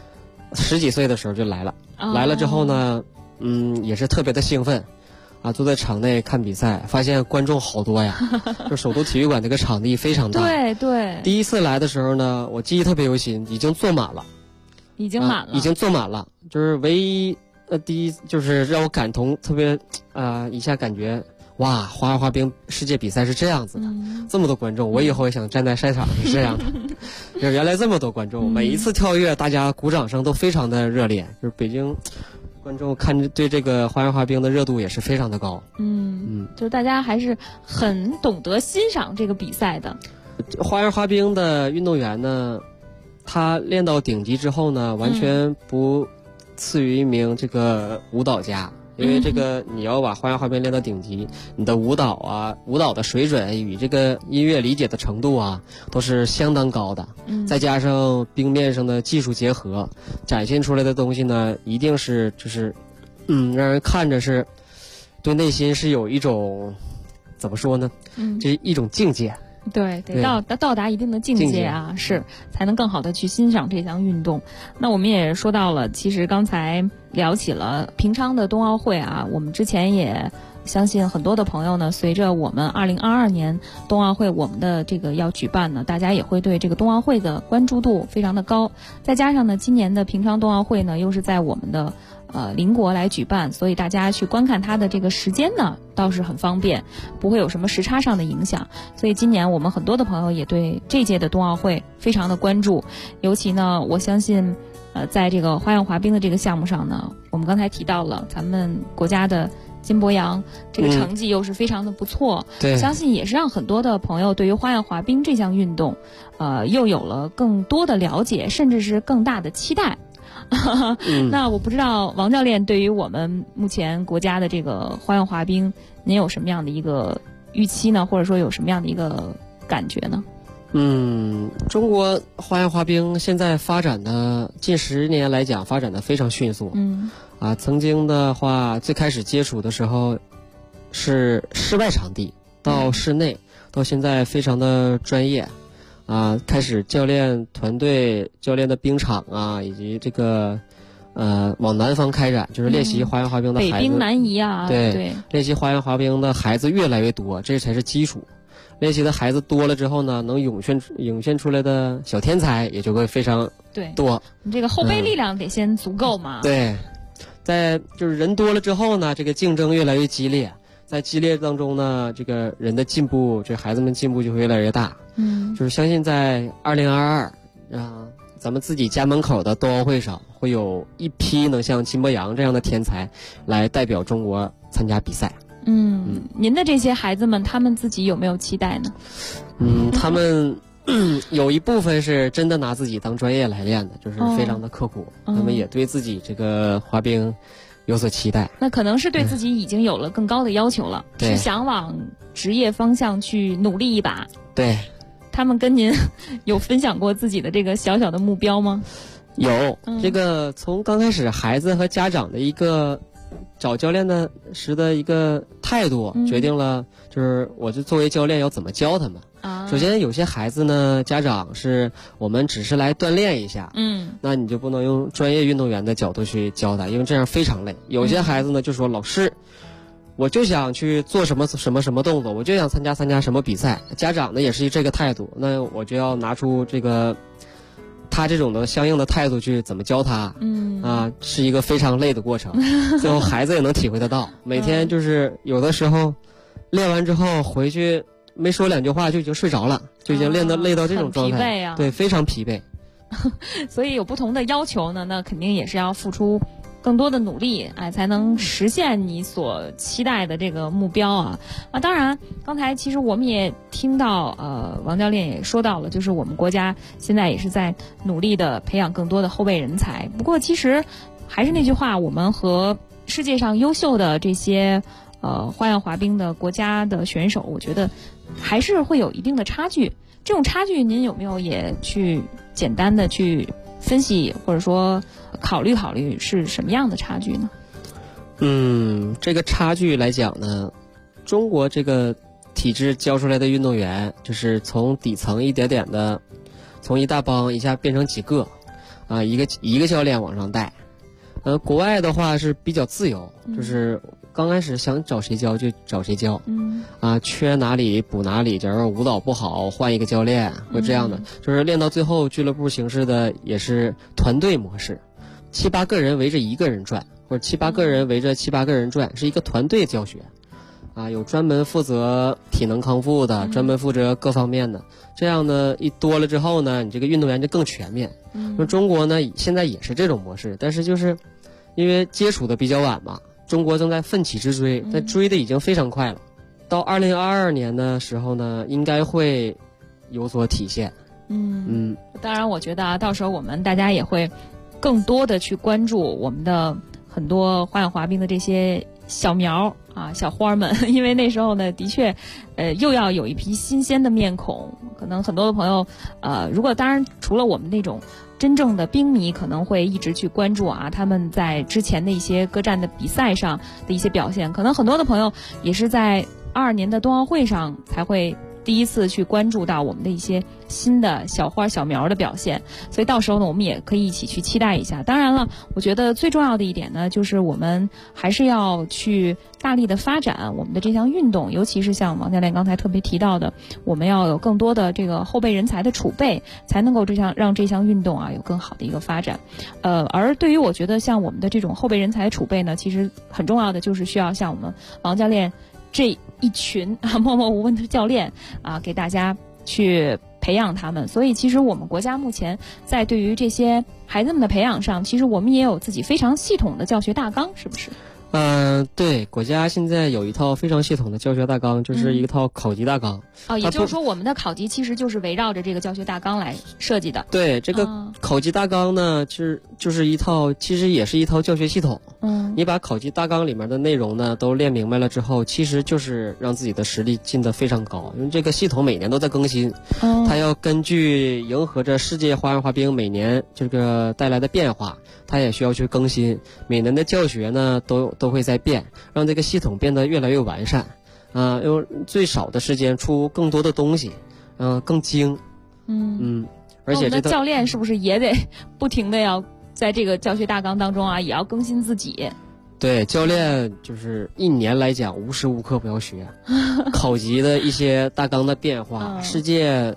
10几岁的时候就来了，来了之后呢，也是特别的兴奋，坐在场内看比赛，发现观众好多呀，就首都体育馆这个场地非常大。 对。 第一次来的时候呢，我记忆特别犹新，已经坐满了， 已经坐满了，就是唯一。第一就是让我感同特别一下感觉哇，花样滑冰世界比赛是这样子的，这么多观众，我以后也想站在赛场是这样的。就是原来这么多观众，每一次跳跃大家鼓掌声都非常的热烈，就是北京观众对这个花样滑冰的热度也是非常的高。 就是大家还是很懂得欣赏这个比赛的。 花样滑冰的运动员呢，他练到顶级之后呢，完全不次于一名这个舞蹈家，因为这个你要把花样滑冰练到顶级，你的舞蹈的水准与这个音乐理解的程度都是相当高的。再加上冰面上的技术结合，展现出来的东西呢，一定是就是让人看着是对内心是有一种怎么说呢，这是一种境界。 对，得到达一定的境界啊，是才能更好的去欣赏这项运动。那我们也说到了，其实刚才聊起了平昌的冬奥会啊，我们之前也相信很多的朋友呢，随着我们2022年冬奥会我们的这个要举办呢，大家也会对这个冬奥会的关注度非常的高。再加上呢，今年的平昌冬奥会呢，又是在我们的邻国来举办，所以大家去观看它的这个时间呢倒是很方便，不会有什么时差上的影响。所以今年我们很多的朋友也对这届的冬奥会非常的关注，尤其呢，我相信在这个花样滑冰的这个项目上呢，我们刚才提到了咱们国家的金博洋这个成绩又是非常的不错， 对， 相信也是让很多的朋友对于花样滑冰这项运动又有了更多的了解，甚至是更大的期待。那我不知道王教练对于我们目前国家的这个花样滑冰，您有什么样的一个预期呢？或者说有什么样的一个感觉呢？ 中国花样滑冰现在发展的近10年来讲，发展的非常迅速。曾经的话，最开始接触的时候是室外场地，到室内，到现在非常的专业。开始教练团队、教练的冰场以及这个往南方开展，就是练习花样滑冰的孩子， 北冰南移对， 练习花样滑冰的孩子越来越多，这才是基础。练习的孩子多了之后呢，能涌现出来的小天才也就会非常多。 你这个后备力量得先足够嘛。 对，在就是人多了之后呢，这个竞争越来越激烈。在激烈当中呢，这个人的进步，这孩子们进步就会越来越大。就是相信在2022 咱们自己家门口的冬奥会上，会有一批能像金博洋这样的天才来代表中国参加比赛。 您的这些孩子们，他们自己有没有期待呢？ 他们有一部分是真的拿自己当专业来练的，就是非常的刻苦，他们也对自己这个滑冰有所期待。 那可能是对自己已经有了更高的要求了，是想往职业方向去努力一把。 对， 他们跟您有分享过自己的这个小小的目标吗？ 有，这个从刚开始孩子和家长的一个找教练的时的一个态度，决定了就是我就作为教练要怎么教他们。首先有些孩子呢，家长是我们只是来锻炼一下，那你就不能用专业运动员的角度去教他，因为这样非常累。有些孩子呢就说老师，我就想去做什么动作，我就想参加什么比赛。家长呢也是这个态度，那我就要拿出这个他这种的相应的态度去怎么教他，是一个非常累的过程。最后孩子也能体会得到，每天就是有的时候练完之后回去没说2句话就已经睡着了，就已经练得累到这种状态， 很疲惫啊。 对，非常疲惫。 所以有不同的要求呢，那肯定也是要付出更多的努力，才能实现你所期待的这个目标啊。当然，刚才其实我们也听到，王教练也说到了，就是我们国家现在也是在努力的培养更多的后备人才。不过，其实还是那句话，我们和世界上优秀的这些花样滑冰的国家的选手，我觉得还是会有一定的差距。这种差距，您有没有也去简单的去分析，或者说考虑是什么样的差距呢？ 这个差距来讲呢，中国这个体制教出来的运动员，就是从底层一点点的，从一大帮一下变成几个，一个教练往上带。国外的话是比较自由，就是刚开始想找谁教就找谁教，缺哪里补哪里，假如舞蹈不好换一个教练，会这样的，就是练到最后俱乐部形式的也是团队模式，7、8个人围着一个人转，或者7、8个人围着7、8个人转，是一个团队教学，有专门负责体能康复的，专门负责各方面的，这样呢一多了之后呢，你这个运动员就更全面。那中国呢现在也是这种模式，但是就是因为接触的比较晚嘛，中国正在奋起直追，但追的已经非常快了。到2022年的时候呢，应该会有所体现。 当然，我觉得到时候我们大家也会更多的去关注我们的很多花样滑冰的这些小苗小花们，因为那时候呢，的确，又要有一批新鲜的面孔。可能很多的朋友，如果当然除了我们那种真正的冰迷，可能会一直去关注他们在之前的一些各站的比赛上的一些表现。可能很多的朋友也是在22年的冬奥会上才会第一次去关注到我们的一些新的小花小苗的表现，所以到时候呢，我们也可以一起去期待一下。当然了，我觉得最重要的一点呢，就是我们还是要去大力的发展我们的这项运动，尤其是像王教练刚才特别提到的，我们要有更多的这个后备人才的储备，才能够让这项运动有更好的一个发展。而对于我觉得像我们的这种后备人才储备呢，其实很重要的就是需要像我们王教练这一群默默无闻的教练给大家去培养他们。所以其实我们国家目前在对于这些孩子们的培养上，其实我们也有自己非常系统的教学大纲，是不是？ 对，国家现在有一套非常系统的教学大纲，就是一套考级大纲。 也就是说我们的考级其实就是围绕着这个教学大纲来设计的。 对，这个考级大纲呢，就是一套，其实也是一套教学系统。你把考级大纲里面的内容呢都练明白了之后，其实就是让自己的实力进得非常高。因为这个系统每年都在更新，它要根据迎合着世界花样滑冰每年这个带来的变化，它也需要去更新。每年的教学呢都会在变，让这个系统变得越来越完善。用最少的时间出更多的东西，更精。而且我们的教练是不是也得不停的要在这个教学大纲当中也要更新自己？ 对，教练就是一年来讲无时无刻不要学考级的一些大纲的变化，世界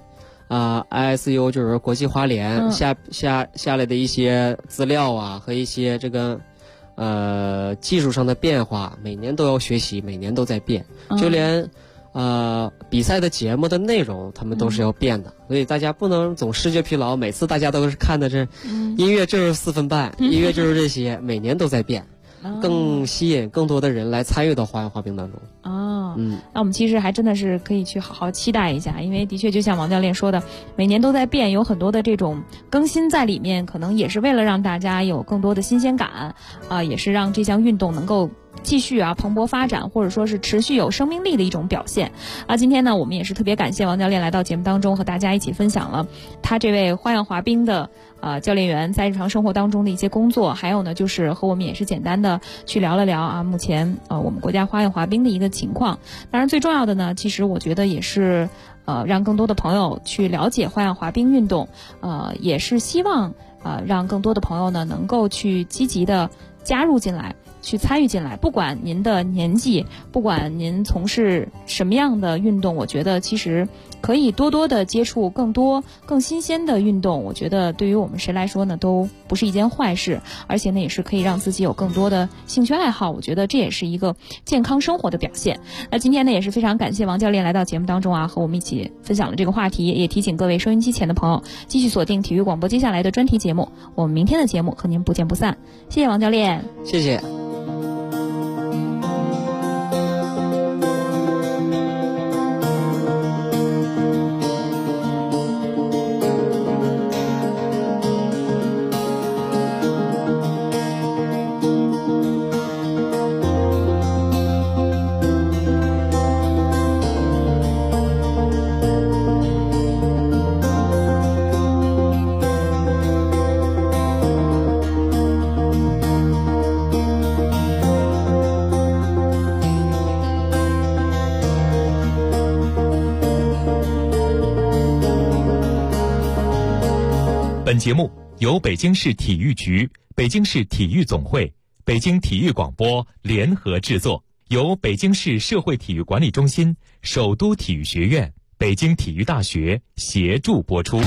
ISU 就是国际花联下来的一些资料和一些这个技术上的变化，每年都要学习，每年都在变。就连比赛的节目的内容他们都是要变的，所以大家不能总视觉疲劳，每次大家都是看的这音乐就是4分半，音乐就是这些，每年都在变，更吸引更多的人来参与到花样滑冰当中。 那我们其实还真的是可以去好好期待一下，因为的确就像王教练说的，每年都在变，有很多的这种更新在里面，可能也是为了让大家有更多的新鲜感也是让这项运动能够继续蓬勃发展，或者说是持续有生命力的一种表现今天呢，我们也是特别感谢王教练来到节目当中，和大家一起分享了他这位花样滑冰的教练员在日常生活当中的一些工作，还有呢就是和我们也是简单的去聊了聊目前我们国家花样滑冰的一个情况。当然最重要的呢，其实我觉得也是让更多的朋友去了解花样滑冰运动，也是希望让更多的朋友呢能够去积极的加入进来，去参与进来，不管您的年纪，不管您从事什么样的运动，我觉得其实可以多多的接触更多更新鲜的运动，我觉得对于我们谁来说呢都不是一件坏事，而且呢也是可以让自己有更多的兴趣爱好，我觉得这也是一个健康生活的表现。那今天呢也是非常感谢王教练来到节目当中和我们一起分享了这个话题，也提醒各位收音机前的朋友继续锁定体育广播接下来的专题节目，我们明天的节目和您不见不散。谢谢王教练。 谢谢。 本节目由北京市体育局、北京市体育总会、北京体育广播联合制作，由北京市社会体育管理中心、首都体育学院、北京体育大学协助播出。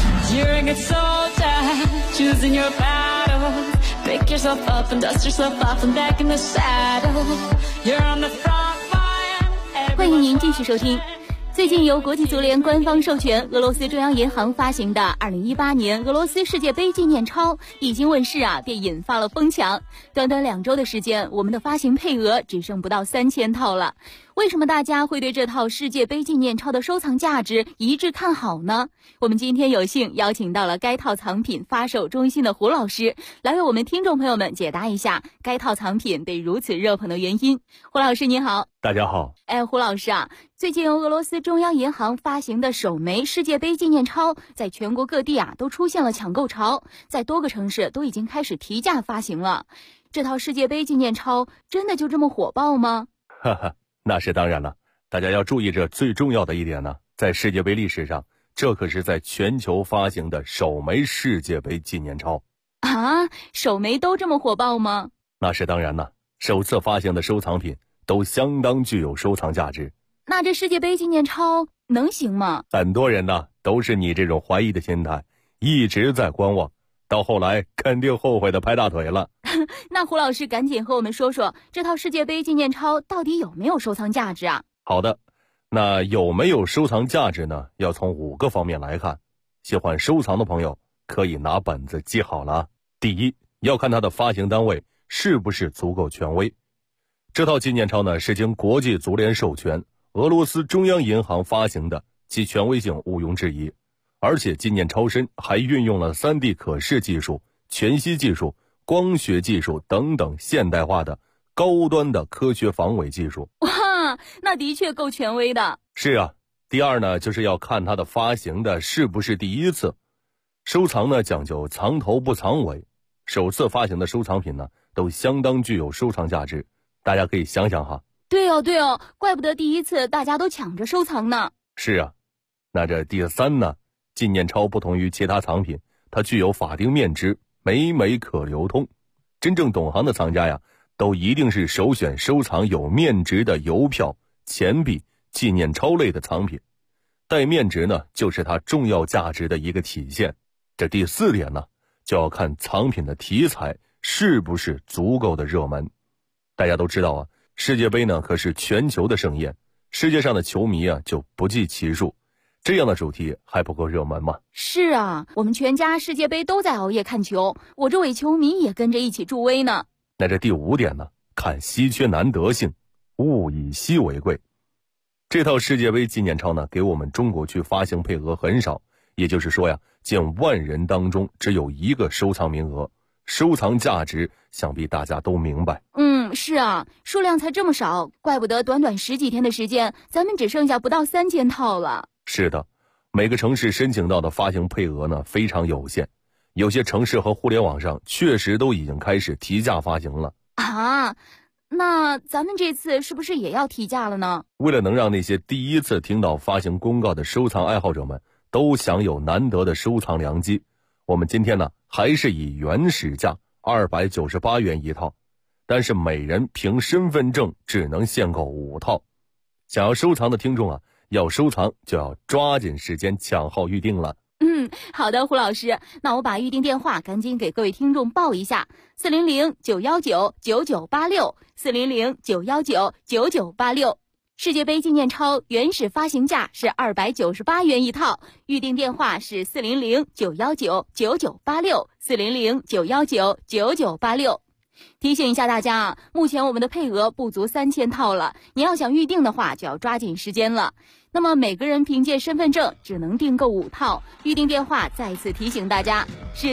欢迎您继续收听。最近由国际足联官方授权，俄罗斯中央银行发行的2018年俄罗斯世界杯纪念钞一经问世便引发了疯抢。短短2周的时间，我们的发行配额只剩不到3000套了。为什么大家会对这套世界杯纪念钞的收藏价值一致看好呢？我们今天有幸邀请到了该套藏品发售中心的胡老师，来为我们听众朋友们解答一下该套藏品被如此热捧的原因。胡老师您好。 大家好。 胡老师最近由俄罗斯中央银行发行的首枚世界杯纪念钞在全国各地都出现了抢购潮，在多个城市都已经开始提价发行了。这套世界杯纪念钞真的就这么火爆吗？ 哈哈，那是当然了。大家要注意，这最重要的一点呢，在世界杯历史上，这可是在全球发行的首枚世界杯纪念钞首枚都这么火爆吗？ 那是当然了，首次发行的收藏品都相当具有收藏价值。 那这世界杯纪念钞能行吗？ 很多人呢都是你这种怀疑的心态，一直在观望，到后来肯定后悔的拍大腿了。 那胡老师赶紧和我们说说，这套世界杯纪念钞到底有没有收藏价值好的，那有没有收藏价值呢？要从5个方面来看。喜欢收藏的朋友可以拿本子记好了。第一，要看它的发行单位是不是足够权威。这套纪念钞呢是经国际足联授权，俄罗斯中央银行发行的，其权威性毋庸置疑。而且纪念钞身还运用了 3D 可视技术、全息技术、光学技术等等现代化的高端的科学防伪技术。 哇，那的确够权威的。 是啊。第二呢，就是要看它的发行的是不是第一次。收藏呢讲究藏头不藏尾，首次发行的收藏品呢都相当具有收藏价值。大家可以想想哈。 对哦，怪不得第一次大家都抢着收藏呢。 是啊。那这第3呢，纪念钞不同于其他藏品，它具有法定面值，每枚可流通。真正懂行的藏家呀，都一定是首选收藏有面值的邮票、钱币、纪念钞类的藏品。带面值呢，就是它重要价值的一个体现。这第4点呢，就要看藏品的题材是不是足够的热门。大家都知道世界杯呢可是全球的盛宴， 世界上的球迷啊就不计其数，这样的主题还不够热门吗？ 是啊，我们全家世界杯都在熬夜看球，我这伪球迷也跟着一起助威呢。 那这第5点呢，看稀缺难得性，物以稀为贵。这套世界杯纪念钞呢，给我们中国区发行配额很少，也就是说呀，近万人当中只有1个收藏名额，收藏价值想必大家都明白。 是啊，数量才这么少，怪不得短短10几天的时间，咱们只剩下不到3000套了。 是的，每个城市申请到的发行配额呢非常有限，有些城市和互联网上确实都已经开始提价发行了。 啊，那咱们这次是不是也要提价了呢？ 为了能让那些第一次听到发行公告的收藏爱好者们都享有难得的收藏良机，我们今天呢还是以原始价298元一套，但是每人凭身份证只能限购5套。想要收藏的听众啊，要收藏就要抓紧时间抢号预定了。 好的，胡老师，那我把预定电话赶紧给各位听众报一下：400-919-9986，400-919-9986。世界杯纪念钞原始发行价是298元一套，预定电话是400-919-9986，400-919-9986。提醒一下大家啊，目前我们的配额不足3000套了，你要想预定的话就要抓紧时间了。那么每个人凭借身份证只能订购5套，预定电话再次提醒大家是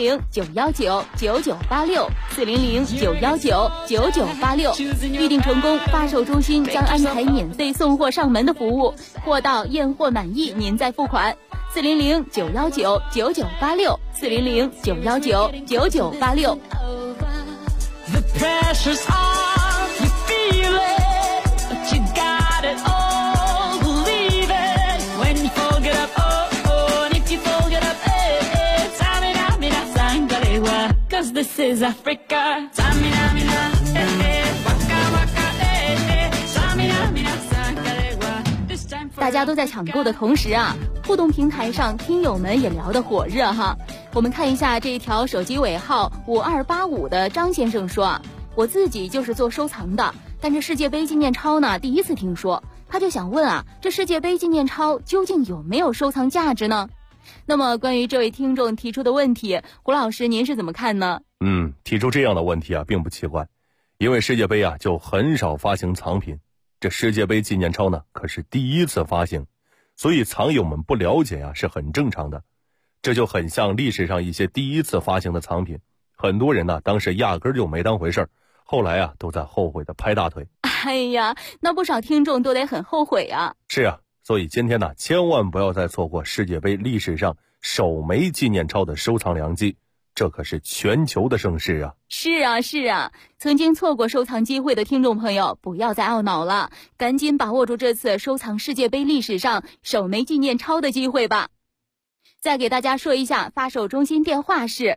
400-919-9986，400-919-9986。预定成功，发售中心将安排免费送货上门的服务，货到验货满意您再付款。400-919-9986，400-919-9986。 The pressure's on, you feel it, but you got it all, believe it. When you fold it up, oh, oh, and if you fold it up, eh, Samina, mina, sangalewa, 'cause this is Africa. Samina, mina, eh, waka, waka, eh, Samina, mina, sangalewa. 大家都在抢购的同时啊，互动平台上听友们也聊得火热哈。我们看一下这一条手机尾号5285的张先生说啊，我自己就是做收藏的，但这世界杯纪念钞呢第一次听说，他就想问啊，这世界杯纪念钞究竟有没有收藏价值呢？那么关于这位听众提出的问题，胡老师您是怎么看呢？ 提出这样的问题啊并不奇怪，因为世界杯啊就很少发行藏品，这世界杯纪念钞呢可是第一次发行，所以藏友们不了解啊是很正常的。这就很像历史上一些第一次发行的藏品，很多人呢当时压根儿就没当回事儿，后来啊都在后悔的拍大腿。 哎呀，那不少听众都得很后悔啊。 是啊，所以今天呢千万不要再错过世界杯历史上首枚纪念钞的收藏良机，这可是全球的盛事啊。 是啊，曾经错过收藏机会的听众朋友不要再懊恼了，赶紧把握住这次收藏世界杯历史上首枚纪念钞的机会吧。再给大家说一下，发售中心电话是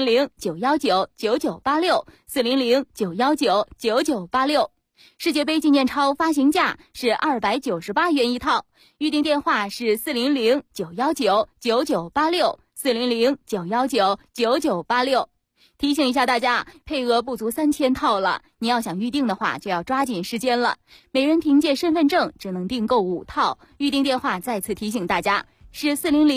400-919-9986，400-919-9986。世界杯纪念钞发行价是298元一套，预定电话是400-919-9986，400-919-9986。提醒一下大家，配额不足3000套了，你要想预定的话就要抓紧时间了。每人凭借身份证只能订购5套，预定电话再次提醒大家是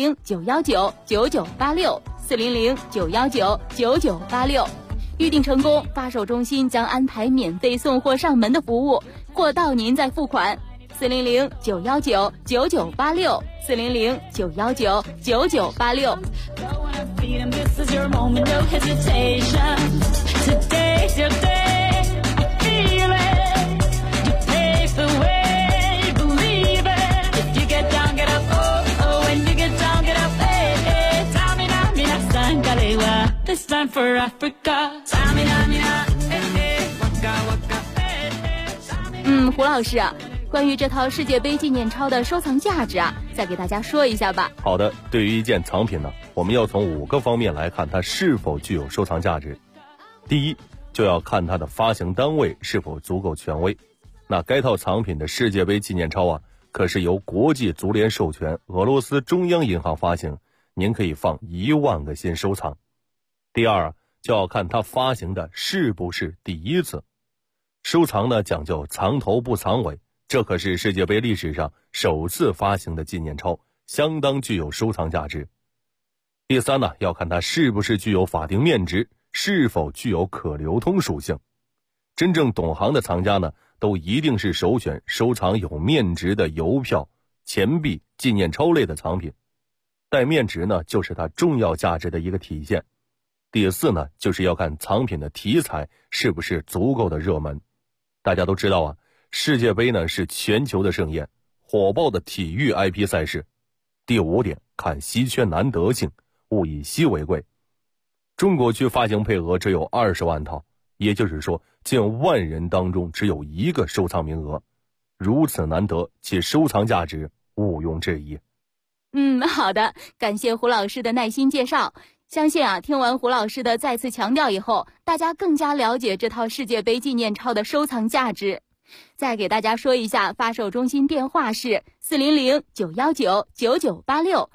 400-919-9986，400-919-9986。预定成功，发售中心将安排免费送货上门的服务，货到您再付款。400-919-9986，400-919-9986。 This is your moment, no hesitation. Today's your day, you feel it. You pave the way, believe it. If you get down, get up, oh, oh. When you get down, get up, hey, hey. Tamina, mina, sangalewa. This time for Africa. Tamina, mina, hey, hey. Waka, waka, hey, hey. 胡老师啊，关于这套世界杯纪念钞的收藏价值啊，再给大家说一下吧。 好的，对于一件藏品呢，我们要从5个方面来看它是否具有收藏价值。第一，就要看它的发行单位是否足够权威。那该套藏品的世界杯纪念钞啊，可是由国际足联授权，俄罗斯中央银行发行，您可以放1万个心收藏。第二，就要看它发行的是不是第一次。收藏呢讲究藏头不藏尾， 这可是世界杯历史上首次发行的纪念钞，相当具有收藏价值。第三呢，要看它是不是具有法定面值，是否具有可流通属性。真正懂行的藏家呢，都一定是首选收藏有面值的邮票、钱币、纪念钞类的藏品。带面值呢，就是它重要价值的一个体现。第四呢，就是要看藏品的题材是不是足够的热门。大家都知道啊，世界杯呢是全球的盛宴，火爆的体育 IP 赛事。第五点，看稀缺难得性，物以稀为贵。中国区发行配额只有20万套，也就是说近万人当中只有1个收藏名额，如此难得，其收藏价值毋庸置疑。 好的，感谢胡老师的耐心介绍。相信听完胡老师的再次强调以后，大家更加了解这套世界杯纪念钞的收藏价值。再给大家说一下，发售中心电话是400-919-9986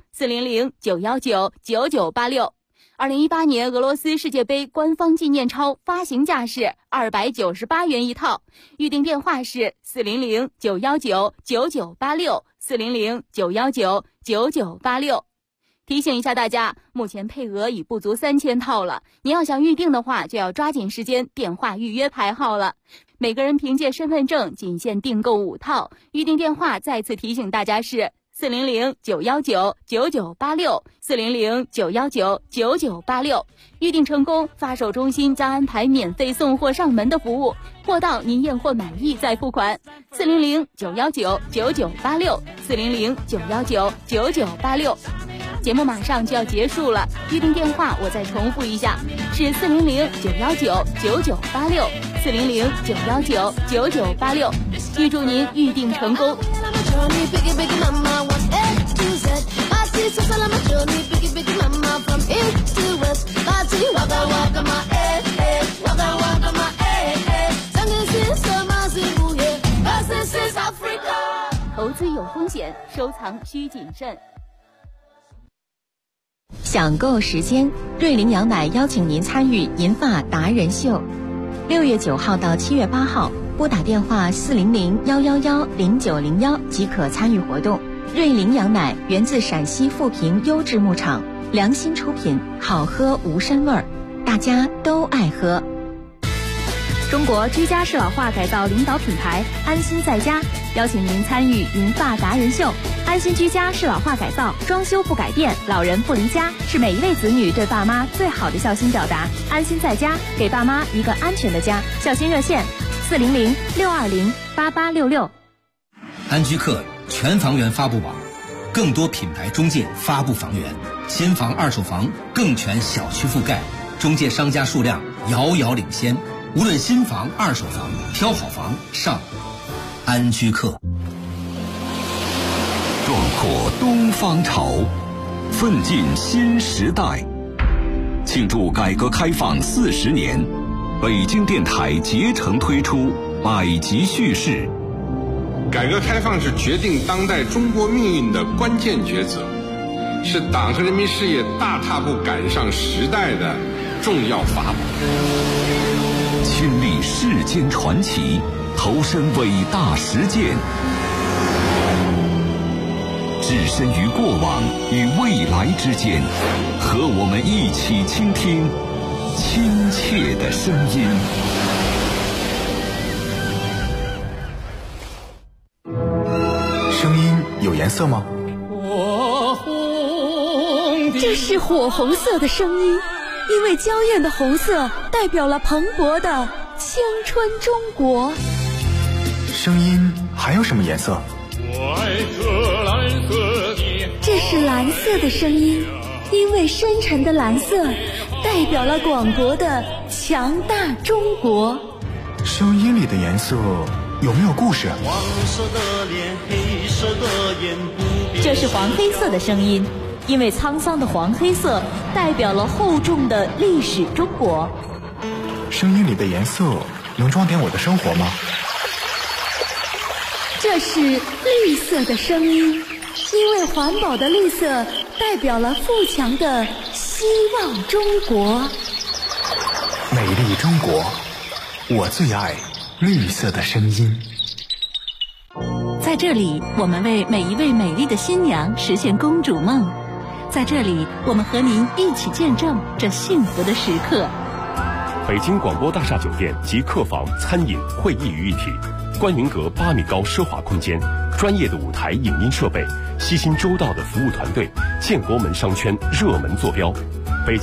400-919-9986。2018年俄罗斯世界杯官方纪念钞发行价是298元一套，预订电话是400-919-9986 400-919-9986。提醒一下大家，目前配额已不足3000套了，您要想预定的话，就要抓紧时间电话预约排号了。每个人凭借身份证仅限订购5套，预订电话再次提醒大家是400-919-9986 400-919-9986。预订成功，发售中心将安排免费送货上门的服务，货到您验货满意再付款。400-919-9986 400-919-9986。节目马上就要结束了，预订电话我再重复一下，是400-919-9986 400-919-9986。预祝您预订成功。投资有风险，收藏需谨慎。 享购时间，瑞麟羊奶邀请您参与银发达人秀，6月9号到7月8号，拨打电话400-111-0901即可参与活动。瑞麟羊奶源自陕西富平优质牧场，良心出品，好喝无膻味儿，大家都爱喝。 中国居家适老化改造领导品牌安心在家邀请您参与银发达人秀。安心居家适老化改造，装修不改变，老人不离家，是每一位子女对爸妈最好的孝心表达。安心在家，给爸妈一个安全的家。孝心热线400-620-8866。 安居客全房源发布网，更多品牌中介发布房源，新房二手房更全小区覆盖，中介商家数量遥遥领先。无论新房二手房，挑好房上安居客。 壮阔东方潮，奋进新时代。庆祝改革开放40年，北京电台竭诚推出百集叙事。 改革开放是决定当代中国命运的关键抉择，是党和人民事业大踏步赶上时代的重要法宝。 亲历世间传奇，投身伟大实践，置身于过往与未来之间，和我们一起倾听亲切的声音。 声音有颜色吗？ 这是火红色的声音，因为娇艳的红色代表了蓬勃的青春中国。 声音还有什么颜色？ 这是蓝色的声音，因为深沉的蓝色代表了广博的强大中国。 声音里的颜色有没有故事？ 黄色的脸，黑色的眼，这是黄黑色的声音，因为沧桑的黄黑色代表了厚重的历史中国。 声音里的颜色能装点我的生活吗？ 这是绿色的声音，因为环保的绿色代表了富强的希望中国。 美丽中国，我最爱绿色的声音。 在这里，我们为每一位美丽的新娘实现公主梦。在这里，我们和您一起见证这幸福的时刻。 北京广播大厦酒店集客房、餐饮、会议于一体，观云阁8米高奢华空间，专业的舞台影音设备，悉心周到的服务团队，建国门商圈热门坐标。